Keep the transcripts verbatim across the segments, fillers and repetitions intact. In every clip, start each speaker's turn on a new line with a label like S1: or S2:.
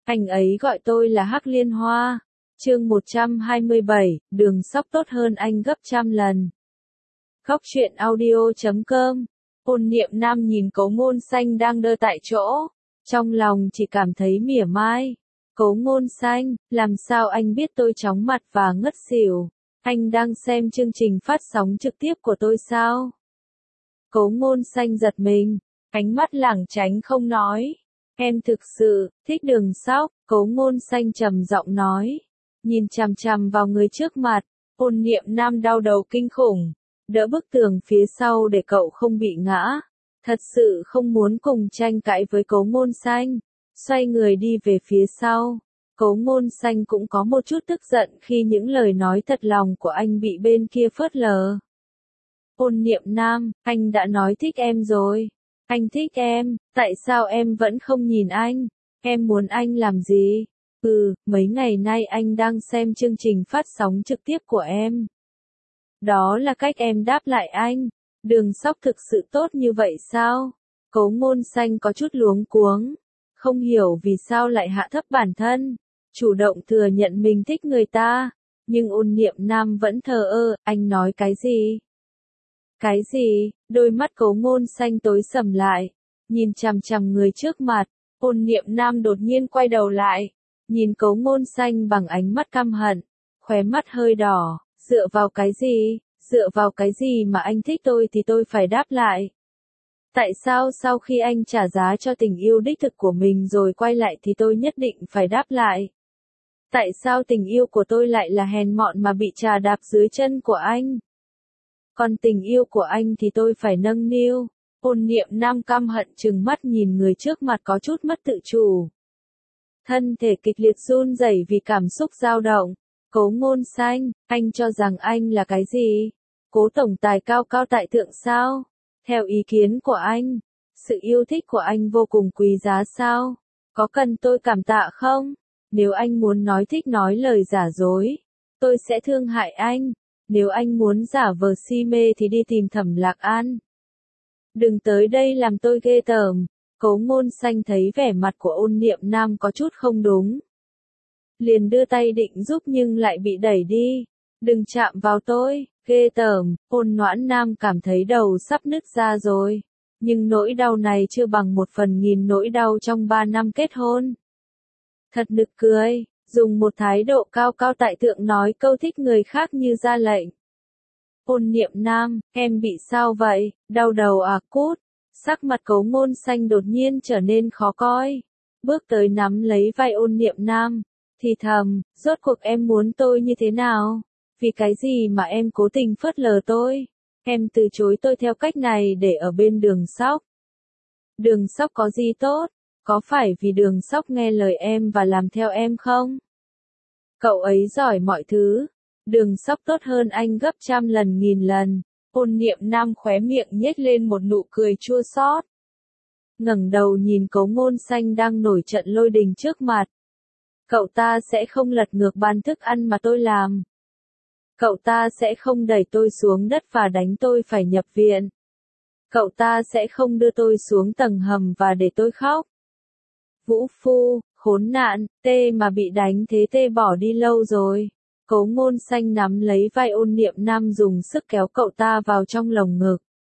S1: Anh ấy gọi tôi là Hắc Liên Hoa. Chương một trăm hai mươi bảy, Đường Sóc tốt hơn anh gấp trăm lần. Góc truyện audio chấm com. Ôn Niệm Nam nhìn Cố Ngôn Xanh đang đơ tại chỗ, trong lòng chỉ cảm thấy mỉa mai. Cố Ngôn Xanh, làm sao anh biết tôi chóng mặt và ngất xỉu? Anh đang xem chương trình phát sóng trực tiếp của tôi sao? Cố Ngôn Xanh giật mình, ánh mắt lảng tránh không nói. Em thực sự thích Đường Sóc, Cố Ngôn Xanh trầm giọng nói, nhìn chằm chằm vào người trước mặt. Ôn Niệm Nam đau đầu kinh khủng, đỡ bức tường phía sau để cậu không bị ngã. Thật sự không muốn cùng tranh cãi với Cố Ngôn Xanh, xoay người đi về phía sau. Cố Ngôn Xanh cũng có một chút tức giận khi những lời nói thật lòng của anh bị bên kia phớt lờ. Ôn Niệm Nam, anh đã nói thích em rồi. Anh thích em, tại sao em vẫn không nhìn anh? Em muốn anh làm gì? Ừ, mấy ngày nay anh đang xem chương trình phát sóng trực tiếp của em. Đó là cách em đáp lại anh. Đường Sóc thực sự tốt như vậy sao? Cố Ngôn Xanh có chút luống cuống, không hiểu vì sao lại hạ thấp bản thân, chủ động thừa nhận mình thích người ta. Nhưng Ôn Niệm Nam vẫn thờ ơ, anh nói cái gì? Cái gì? Đôi mắt Cố Ngôn Xanh tối sầm lại, nhìn chằm chằm người trước mặt. Ôn Niệm Nam đột nhiên quay đầu lại, nhìn Cố Ngôn Xanh bằng ánh mắt căm hận, khóe mắt hơi đỏ. Dựa vào cái gì? Dựa vào cái gì mà anh thích tôi thì tôi phải đáp lại? Tại sao sau khi anh trả giá cho tình yêu đích thực của mình rồi quay lại thì tôi nhất định phải đáp lại? Tại sao tình yêu của tôi lại là hèn mọn mà bị trà đạp dưới chân của anh? Còn tình yêu của anh thì tôi phải nâng niu. Ôn Niệm Nam căm hận trừng mắt nhìn người trước mặt có chút mất tự chủ. Thân thể kịch liệt run rẩy vì cảm xúc dao động. Cố Ngôn Xanh, anh cho rằng anh là cái gì? Cố tổng tài cao cao tại thượng sao? Theo ý kiến của anh, sự yêu thích của anh vô cùng quý giá sao? Có cần tôi cảm tạ không? Nếu anh muốn nói thích nói lời giả dối, tôi sẽ thương hại anh. Nếu anh muốn giả vờ si mê thì đi tìm Thẩm Lạc An. Đừng tới đây làm tôi ghê tởm. Cố Ngôn Xanh thấy vẻ mặt của Ôn Niệm Nam có chút không đúng, liền đưa tay định giúp nhưng lại bị đẩy đi. Đừng chạm vào tôi, ghê tởm. Ôn Noãn Nam cảm thấy đầu sắp nứt ra rồi, nhưng nỗi đau này chưa bằng một phần nghìn nỗi đau trong ba năm kết hôn. Thật nực cười, dùng một thái độ cao cao tại thượng nói câu thích người khác như ra lệnh. Ôn Niệm Nam, em bị sao vậy? Đau đầu à cút? Sắc mặt Cố Ngôn Xanh đột nhiên trở nên khó coi, bước tới nắm lấy vai Ôn Niệm Nam, thì thầm, rốt cuộc em muốn tôi như thế nào? Vì cái gì mà em cố tình phớt lờ tôi? Em từ chối tôi theo cách này để ở bên Đường Sóc. Đường Sóc có gì tốt? Có phải vì Đường Sóc nghe lời em và làm theo em không? Cậu ấy giỏi mọi thứ. Đường Sóc tốt hơn anh gấp trăm lần nghìn lần. Ôn Niệm Nam khóe miệng nhếch lên một nụ cười chua xót, ngẩng đầu nhìn Cố Ngôn Xanh đang nổi trận lôi đình trước mặt. Cậu ta sẽ không lật ngược bàn thức ăn mà tôi làm. Cậu ta sẽ không đẩy tôi xuống đất và đánh tôi phải nhập viện. Cậu ta sẽ không đưa tôi xuống tầng hầm và để tôi khóc. Vũ phu, khốn nạn, tê mà bị đánh thế tê bỏ đi lâu rồi. Cố Ngôn Xanh nắm lấy vai Ôn Niệm Nam dùng sức kéo cậu ta vào trong lồng ngực.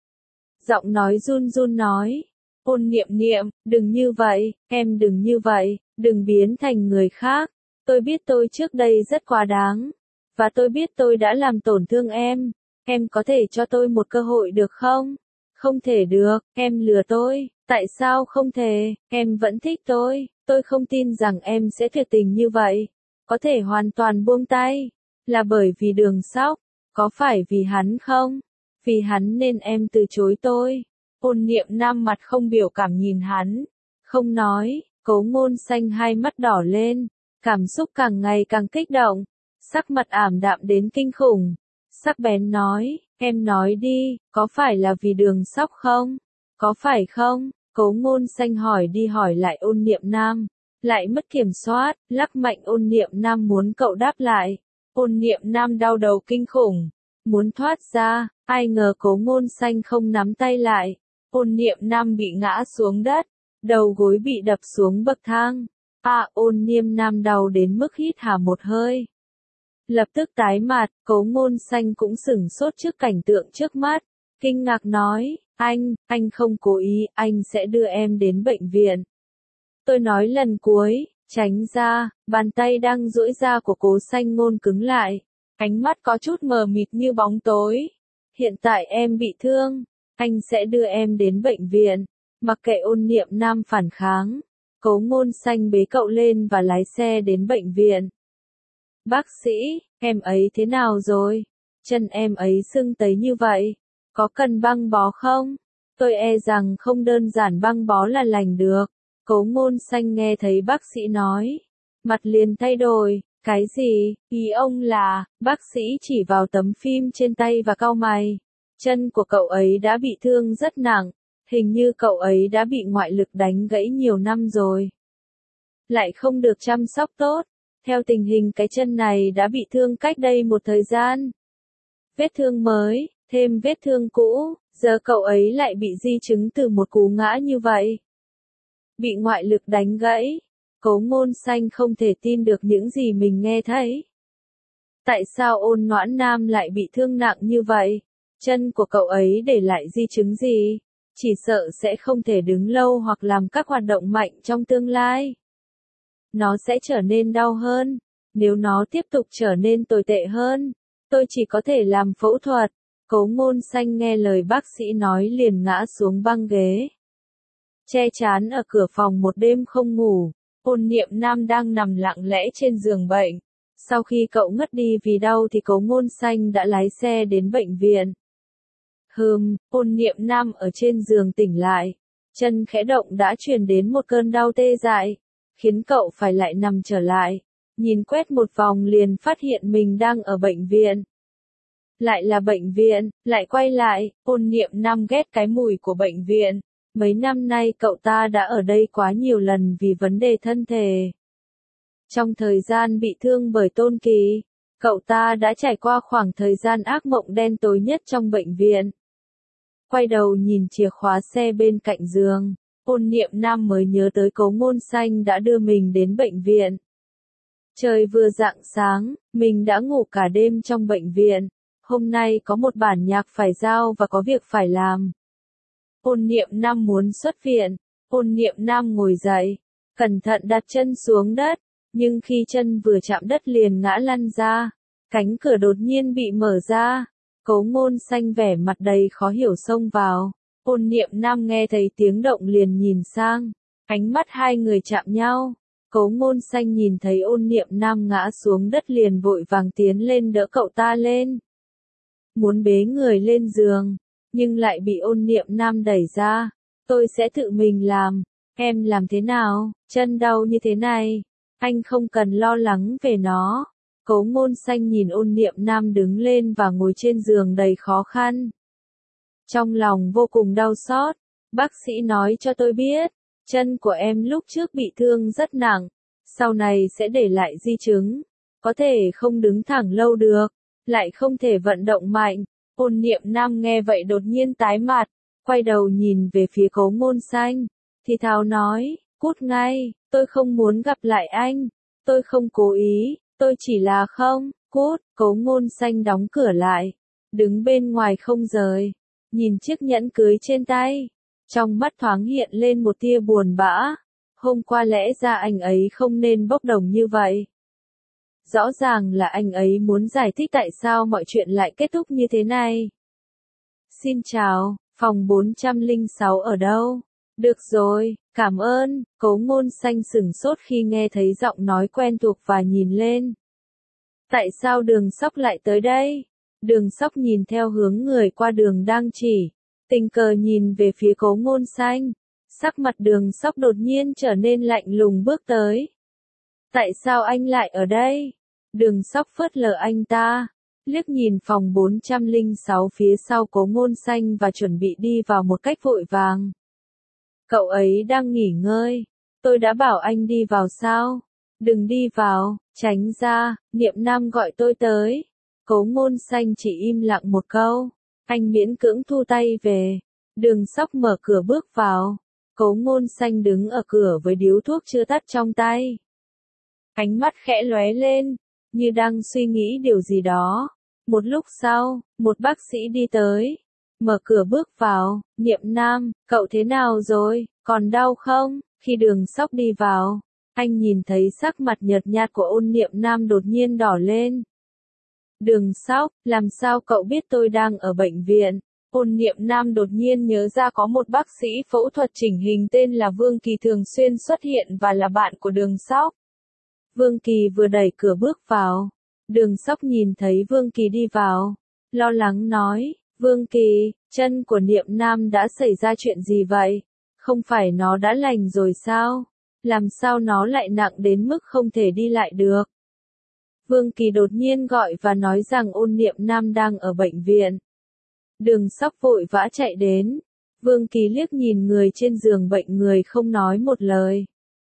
S1: Giọng nói run run nói, Ôn Niệm Niệm, đừng như vậy, em đừng như vậy, đừng biến thành người khác. Tôi biết tôi trước đây rất quá đáng, và tôi biết tôi đã làm tổn thương em. Em có thể cho tôi một cơ hội được không? Không thể được, em lừa tôi. Tại sao không thể? Em vẫn thích tôi. Tôi không tin rằng em sẽ tuyệt tình như vậy. Có thể hoàn toàn buông tay. Là bởi vì Đường Sóc. Có phải vì hắn không? Vì hắn nên em từ chối tôi. Ôn Niệm Nam mặt không biểu cảm nhìn hắn, không nói. Cố Ngôn Xanh hai mắt đỏ lên, cảm xúc càng ngày càng kích động, sắc mặt ảm đạm đến kinh khủng. Sắc bén nói, em nói đi, có phải là vì Đường Sóc không? Có phải không? Cố Ngôn Xanh hỏi đi hỏi lại Ôn Niệm Nam, lại mất kiểm soát, lắc mạnh Ôn Niệm Nam muốn cậu đáp lại. Ôn Niệm Nam đau đầu kinh khủng, muốn thoát ra, ai ngờ Cố Ngôn Xanh không nắm tay lại. Ôn Niệm Nam bị ngã xuống đất, đầu gối bị đập xuống bậc thang. À, Ôn Niệm Nam đau đến mức hít hà một hơi. Lập tức tái mặt, Cố Ngôn Xanh cũng sửng sốt trước cảnh tượng trước mắt, kinh ngạc nói, anh, anh không cố ý, anh sẽ đưa em đến bệnh viện. Tôi nói lần cuối, tránh ra, bàn tay đang duỗi ra của Cố Xanh Ngôn cứng lại, ánh mắt có chút mờ mịt như bóng tối. Hiện tại em bị thương, anh sẽ đưa em đến bệnh viện. Mặc kệ Ôn Niệm Nam phản kháng, Cố Ngôn Xanh bế cậu lên và lái xe đến bệnh viện. Bác sĩ, em ấy thế nào rồi? Chân em ấy sưng tấy như vậy, có cần băng bó không? Tôi e rằng không đơn giản băng bó là lành được. Cố Ngôn Xanh nghe thấy bác sĩ nói, mặt liền thay đổi, cái gì? Ý ông là, bác sĩ chỉ vào tấm phim trên tay và cau mày. Chân của cậu ấy đã bị thương rất nặng, hình như cậu ấy đã bị ngoại lực đánh gãy nhiều năm rồi. Lại không được chăm sóc tốt, theo tình hình cái chân này đã bị thương cách đây một thời gian. Vết thương mới, thêm vết thương cũ, giờ cậu ấy lại bị di chứng từ một cú ngã như vậy. Bị ngoại lực đánh gãy, Cố Ngôn Xanh không thể tin được những gì mình nghe thấy. Tại sao Ôn Noãn Nam lại bị thương nặng như vậy? Chân của cậu ấy để lại di chứng gì? Chỉ sợ sẽ không thể đứng lâu hoặc làm các hoạt động mạnh trong tương lai. Nó sẽ trở nên đau hơn. Nếu nó tiếp tục trở nên tồi tệ hơn, tôi chỉ có thể làm phẫu thuật. Cố Ngôn Xanh nghe lời bác sĩ nói liền ngã xuống băng ghế. Che chán ở cửa phòng một đêm không ngủ, Ôn Niệm Nam đang nằm lặng lẽ trên giường bệnh. Sau khi cậu ngất đi vì đau thì Cố Ngôn Xanh đã lái xe đến bệnh viện. Hừm, Ôn Niệm Nam ở trên giường tỉnh lại. Chân khẽ động đã truyền đến một cơn đau tê dại, khiến cậu phải lại nằm trở lại. Nhìn quét một vòng liền phát hiện mình đang ở bệnh viện. Lại là bệnh viện, lại quay lại, Ôn Niệm Nam ghét cái mùi của bệnh viện. Mấy năm nay cậu ta đã ở đây quá nhiều lần vì vấn đề thân thể. Trong thời gian bị thương bởi Tôn Kỳ, cậu ta đã trải qua khoảng thời gian ác mộng đen tối nhất trong bệnh viện. Quay đầu nhìn chìa khóa xe bên cạnh giường, Ôn Niệm Nam mới nhớ tới Cố Ngôn Xanh đã đưa mình đến bệnh viện. Trời vừa rạng sáng, mình đã ngủ cả đêm trong bệnh viện. Hôm nay có một bản nhạc phải giao và có việc phải làm. Ôn Niệm Nam muốn xuất viện. Ôn Niệm Nam ngồi dậy, cẩn thận đặt chân xuống đất, nhưng khi chân vừa chạm đất liền ngã lăn ra. Cánh cửa đột nhiên bị mở ra. Cố Ngôn Xanh vẻ mặt đầy khó hiểu xông vào. Ôn Niệm Nam nghe thấy tiếng động liền nhìn sang. Ánh mắt hai người chạm nhau. Cố Ngôn Xanh nhìn thấy Ôn Niệm Nam ngã xuống đất liền vội vàng tiến lên đỡ cậu ta lên. Muốn bế người lên giường, nhưng lại bị Ôn Niệm Nam đẩy ra. Tôi sẽ tự mình làm. Em làm thế nào? Chân đau như thế này. Anh không cần lo lắng về nó. Cố Ngôn Xanh nhìn Ôn Niệm Nam đứng lên và ngồi trên giường đầy khó khăn. Trong lòng vô cùng đau xót. Bác sĩ nói cho tôi biết, chân của em lúc trước bị thương rất nặng. Sau này sẽ để lại di chứng. Có thể không đứng thẳng lâu được. Lại không thể vận động mạnh. Ôn Niệm Nam nghe vậy đột nhiên tái mặt. Quay đầu nhìn về phía Cố Ngôn Xanh. Thì thào nói, cút ngay, tôi không muốn gặp lại anh. Tôi không cố ý, tôi chỉ là không, cút. Cố Ngôn Xanh đóng cửa lại. Đứng bên ngoài không rời. Nhìn chiếc nhẫn cưới trên tay. Trong mắt thoáng hiện lên một tia buồn bã. Hôm qua lẽ ra anh ấy không nên bốc đồng như vậy. Rõ ràng là anh ấy muốn giải thích tại sao mọi chuyện lại kết thúc như thế này. Xin chào, phòng bốn trăm lẻ sáu ở đâu? Được rồi, cảm ơn. Cố Ngôn Xanh sửng sốt khi nghe thấy giọng nói quen thuộc và nhìn lên. Tại sao Đường Sóc lại tới đây? Đường Sóc nhìn theo hướng người qua đường đang chỉ, tình cờ nhìn về phía Cố Ngôn Xanh. Sắc mặt Đường Sóc đột nhiên trở nên lạnh lùng bước tới. Tại sao anh lại ở đây? Đường Sóc phớt lờ anh ta, liếc nhìn phòng bốn trăm lẻ sáu phía sau Cố Ngôn Xanh và chuẩn bị đi vào một cách vội vàng. Cậu ấy đang nghỉ ngơi. Tôi đã bảo anh đi vào sao? Đừng đi vào, tránh ra, Niệm Nam gọi tôi tới. Cố Ngôn Xanh chỉ im lặng một câu. Anh miễn cưỡng thu tay về. Đường Sóc mở cửa bước vào. Cố Ngôn Xanh đứng ở cửa với điếu thuốc chưa tắt trong tay. Ánh mắt khẽ lóe lên, như đang suy nghĩ điều gì đó. Một lúc sau, một bác sĩ đi tới, mở cửa bước vào. Niệm Nam, cậu thế nào rồi, còn đau không? Khi Đường Sóc đi vào, anh nhìn thấy sắc mặt nhợt nhạt của Ôn Niệm Nam đột nhiên đỏ lên. Đường Sóc, làm sao cậu biết tôi đang ở bệnh viện? Ôn Niệm Nam đột nhiên nhớ ra có một bác sĩ phẫu thuật chỉnh hình tên là Vương Kỳ thường xuyên xuất hiện và là bạn của Đường Sóc. Vương Kỳ vừa đẩy cửa bước vào. Đường Sóc nhìn thấy Vương Kỳ đi vào, lo lắng nói, Vương Kỳ, chân của Niệm Nam đã xảy ra chuyện gì vậy? Không phải nó đã lành rồi sao? Làm sao nó lại nặng đến mức không thể đi lại được? Vương Kỳ đột nhiên gọi và nói rằng Ôn Niệm Nam đang ở bệnh viện. Đường Sóc vội vã chạy đến. Vương Kỳ liếc nhìn người trên giường bệnh người không nói một lời.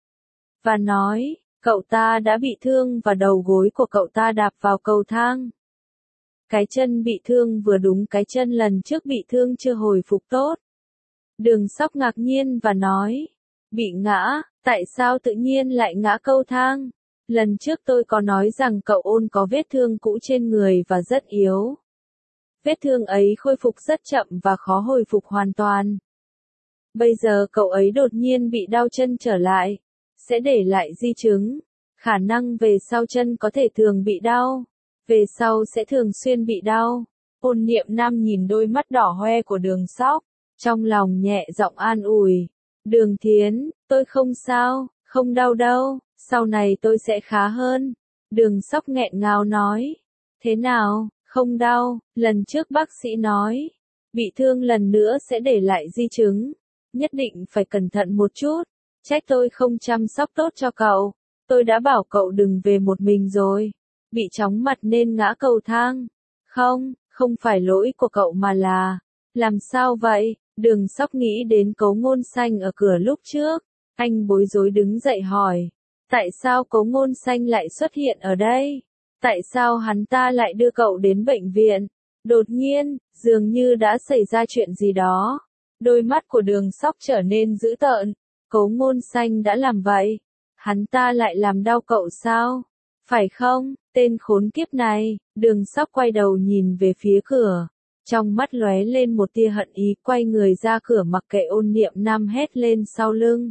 S1: Và nói, cậu ta đã bị thương và đầu gối của cậu ta đạp vào cầu thang. Cái chân bị thương vừa đúng cái chân lần trước bị thương chưa hồi phục tốt. Đường Sóc ngạc nhiên và nói, bị ngã, tại sao tự nhiên lại ngã cầu thang? Lần trước tôi có nói rằng cậu Ôn có vết thương cũ trên người và rất yếu. Vết thương ấy khôi phục rất chậm và khó hồi phục hoàn toàn. Bây giờ cậu ấy đột nhiên bị đau chân trở lại, sẽ để lại di chứng. Khả năng về sau chân có thể thường bị đau, về sau sẽ thường xuyên bị đau. Ôn Niệm Nam nhìn đôi mắt đỏ hoe của Đường Sóc, trong lòng nhẹ giọng an ủi. Đường Thiến, tôi không sao, không đau đâu, sau này tôi sẽ khá hơn. Đường Sóc nghẹn ngào nói. Thế nào, không đau? Lần trước bác sĩ nói, bị thương lần nữa sẽ để lại di chứng. Nhất định phải cẩn thận một chút. Trách tôi không chăm sóc tốt cho cậu. Tôi đã bảo cậu đừng về một mình rồi. Bị chóng mặt nên ngã cầu thang. Không, không phải lỗi của cậu mà là. Làm sao vậy? Đường Sóc nghĩ đến Cố Ngôn Xanh ở cửa lúc trước. Anh bối rối đứng dậy hỏi. Tại sao Cố Ngôn Xanh lại xuất hiện ở đây? Tại sao hắn ta lại đưa cậu đến bệnh viện? Đột nhiên, dường như đã xảy ra chuyện gì đó. Đôi mắt của Đường Sóc trở nên dữ tợn. Cố Ngôn Xanh đã làm vậy. Hắn ta lại làm đau cậu sao? Phải không, tên khốn kiếp này? Đường Sóc quay đầu nhìn về phía cửa. Trong mắt lóe lên một tia hận ý, quay người ra cửa mặc kệ Ôn Niệm Nam hét lên sau lưng.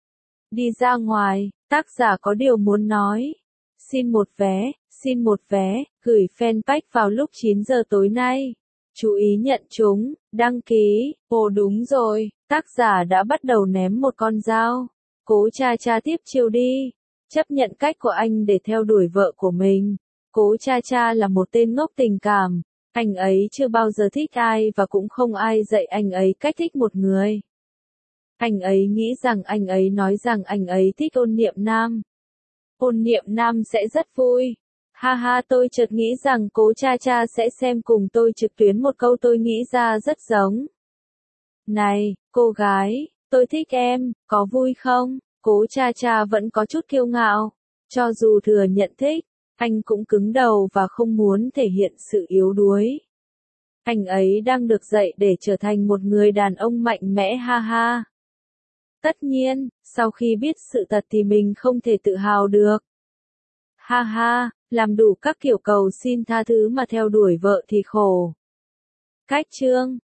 S1: Đi ra ngoài, tác giả có điều muốn nói. Xin một vé, xin một vé, gửi fanpage vào lúc chín giờ tối nay. Chú ý nhận chúng, đăng ký. Ồ đúng rồi, tác giả đã bắt đầu ném một con dao. Cố Cha Cha tiếp chiêu đi. Chấp nhận cách của anh để theo đuổi vợ của mình. Cố Cha Cha là một tên ngốc tình cảm. Anh ấy chưa bao giờ thích ai và cũng không ai dạy anh ấy cách thích một người. Anh ấy nghĩ rằng anh ấy nói rằng anh ấy thích Ôn Niệm Nam. Ôn Niệm Nam sẽ rất vui. Ha ha, tôi chợt nghĩ rằng Cố Cha Cha sẽ xem cùng tôi trực tuyến một câu tôi nghĩ ra rất giống. Này, cô gái, tôi thích em, có vui không? Cố Cha Cha vẫn có chút kiêu ngạo. Cho dù thừa nhận thích, anh cũng cứng đầu và không muốn thể hiện sự yếu đuối. Anh ấy đang được dạy để trở thành một người đàn ông mạnh mẽ ha ha. Tất nhiên, sau khi biết sự thật thì mình không thể tự hào được. Ha ha, làm đủ các kiểu cầu xin tha thứ mà theo đuổi vợ thì khổ. Cách chương